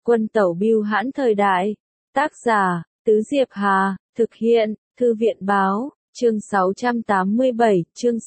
Quân tẩu bưu hãn thời đại. Tác giả, Tứ Diệp Hà, thực hiện, Thư viện báo, chương 687, chương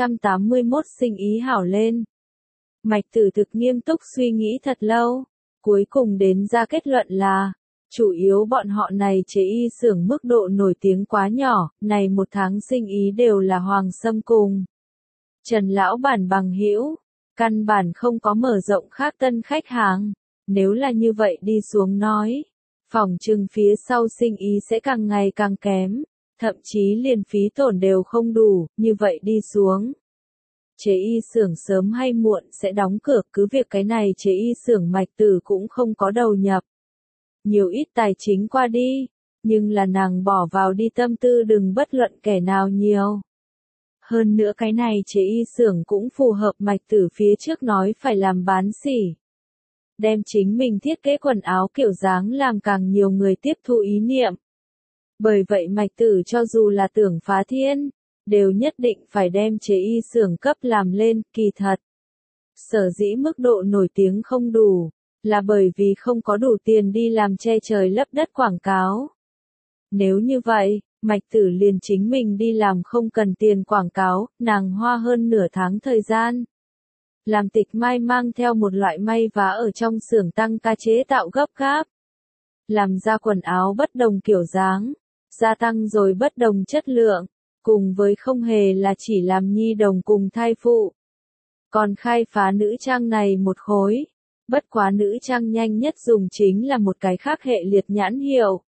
681 sinh ý hảo lên. Mạch Tử thực nghiêm túc suy nghĩ thật lâu, cuối cùng đến ra kết luận là, chủ yếu bọn họ này chế y xưởng mức độ nổi tiếng quá nhỏ, này một tháng sinh ý đều là Hoàng Sâm cùng Trần lão bản bằng hữu, căn bản không có mở rộng khác tân khách hàng. Nếu là như vậy đi xuống nói, phỏng chừng phía sau sinh ý sẽ càng ngày càng kém, thậm chí liền phí tổn đều không đủ, như vậy đi xuống. Chế y xưởng sớm hay muộn sẽ đóng cửa, cứ việc cái này chế y xưởng Mạch Tử cũng không có đầu nhập nhiều ít tài chính qua đi, nhưng là nàng bỏ vào đi tâm tư đừng bất luận kẻ nào nhiều. Hơn nữa cái này chế y xưởng cũng phù hợp Mạch Tử phía trước nói phải làm bán sỉ. Đem chính mình thiết kế quần áo kiểu dáng làm càng nhiều người tiếp thu ý niệm. Bởi vậy Mạch Tử cho dù là tưởng phá thiên, đều nhất định phải đem chế y xưởng cấp làm lên, kỳ thật. Sở dĩ mức độ nổi tiếng không đủ, là bởi vì không có đủ tiền đi làm che trời lấp đất quảng cáo. Nếu như vậy, Mạch Tử liền chính mình đi làm không cần tiền quảng cáo, nàng hoa hơn nửa tháng thời gian. Làm Tịch Mai mang theo một loại may vá ở trong xưởng tăng ca chế tạo gấp gáp. Làm ra quần áo bất đồng kiểu dáng, gia tăng rồi bất đồng chất lượng, cùng với không hề là chỉ làm nhi đồng cùng thai phụ. Còn khai phá nữ trang này một khối, bất quá nữ trang nhanh nhất dùng chính là một cái khác hệ liệt nhãn hiệu.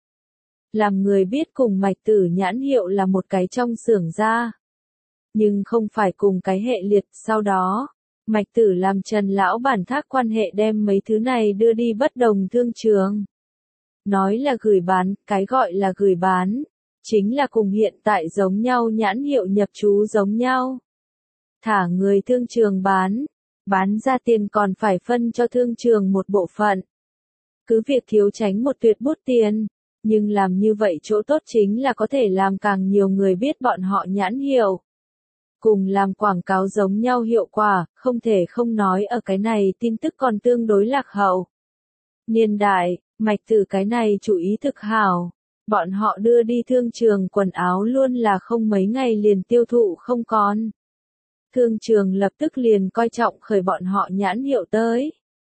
Làm người biết cùng Mạch Tử nhãn hiệu là một cái trong xưởng ra. Nhưng không phải cùng cái hệ liệt, sau đó, Mạch Tử làm Trần lão bản thác quan hệ đem mấy thứ này đưa đi bất đồng thương trường. Nói là gửi bán, cái gọi là gửi bán, chính là cùng hiện tại giống nhau nhãn hiệu nhập trú giống nhau. Thả người thương trường bán ra tiền còn phải phân cho thương trường một bộ phận. Cứ việc thiếu tránh một tuyệt bút tiền, nhưng làm như vậy chỗ tốt chính là có thể làm càng nhiều người biết bọn họ nhãn hiệu. Cùng làm quảng cáo giống nhau hiệu quả, không thể không nói ở cái này tin tức còn tương đối lạc hậu. Niên đại, Mạch Tử cái này chủ ý thực hảo. Bọn họ đưa đi thương trường quần áo luôn là không mấy ngày liền tiêu thụ không còn. Thương trường lập tức liền coi trọng khởi bọn họ nhãn hiệu tới.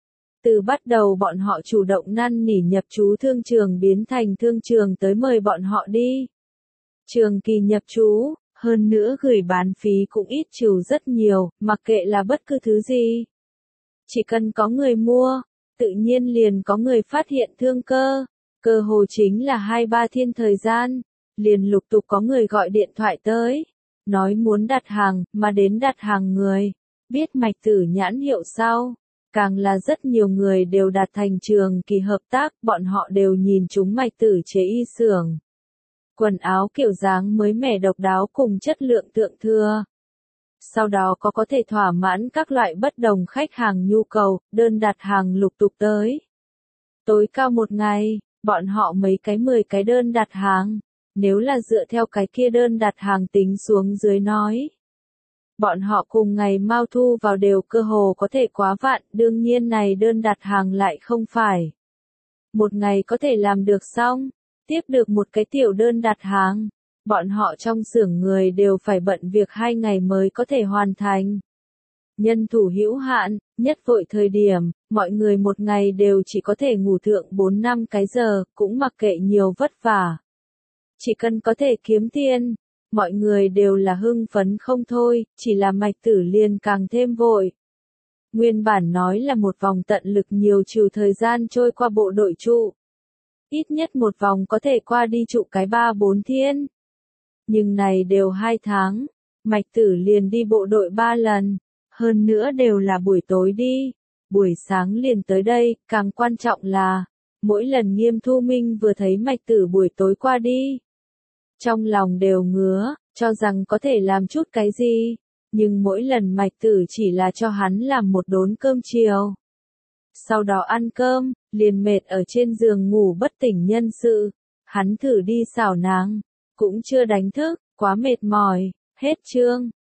Từ bắt đầu bọn họ chủ động năn nỉ nhập trú thương trường biến thành thương trường tới mời bọn họ đi. Trường kỳ nhập trú, hơn nữa gửi bán phí cũng ít trừ rất nhiều, mặc kệ là bất cứ thứ gì. Chỉ cần có người mua, tự nhiên liền có người phát hiện thương cơ. Cơ hồ chính là 2-3 thiên thời gian, liền lục tục có người gọi điện thoại tới. Nói muốn đặt hàng, mà đến đặt hàng người. Biết Mạch Tử nhãn hiệu sau. Càng là rất nhiều người đều đạt thành trường kỳ hợp tác, bọn họ đều nhìn chúng Mạch Tử chế y xưởng. Quần áo kiểu dáng mới mẻ độc đáo cùng chất lượng thượng thừa. Sau đó có thể thỏa mãn các loại bất đồng khách hàng nhu cầu, đơn đặt hàng lục tục tới. Tối cao một ngày, bọn họ mấy cái 10 cái đơn đặt hàng, nếu là dựa theo cái kia đơn đặt hàng tính xuống dưới nói. Bọn họ cùng ngày mau thu vào đều cơ hồ có thể quá vạn, đương nhiên này đơn đặt hàng lại không phải. Một ngày có thể làm được xong, tiếp được một cái tiểu đơn đặt hàng, bọn họ trong xưởng người đều phải bận việc 2 ngày mới có thể hoàn thành. Nhân thủ hữu hạn, nhất vội thời điểm, mọi người một ngày đều chỉ có thể ngủ thượng 4-5 cái giờ, cũng mặc kệ nhiều vất vả. Chỉ cần có thể kiếm tiền, mọi người đều là hưng phấn không thôi, chỉ là Mạch Tử liền càng thêm vội. Nguyên bản nói là một vòng tận lực nhiều trừ thời gian trôi qua bộ đội trụ. Ít nhất một vòng có thể qua đi trụ cái 3-4 thiên. Nhưng này đều 2 tháng, Mạch Tử liền đi bộ đội 3 lần, hơn nữa đều là buổi tối đi, buổi sáng liền tới đây, càng quan trọng là, mỗi lần Nghiêm Thu Minh vừa thấy Mạch Tử buổi tối qua đi. Trong lòng đều ngứa, cho rằng có thể làm chút cái gì, nhưng mỗi lần Mạch Tử chỉ là cho hắn làm một đốn cơm chiều. Sau đó ăn cơm, liền mệt ở trên giường ngủ bất tỉnh nhân sự, hắn thử đi xảo nàng, cũng chưa đánh thức, quá mệt mỏi, hết chương.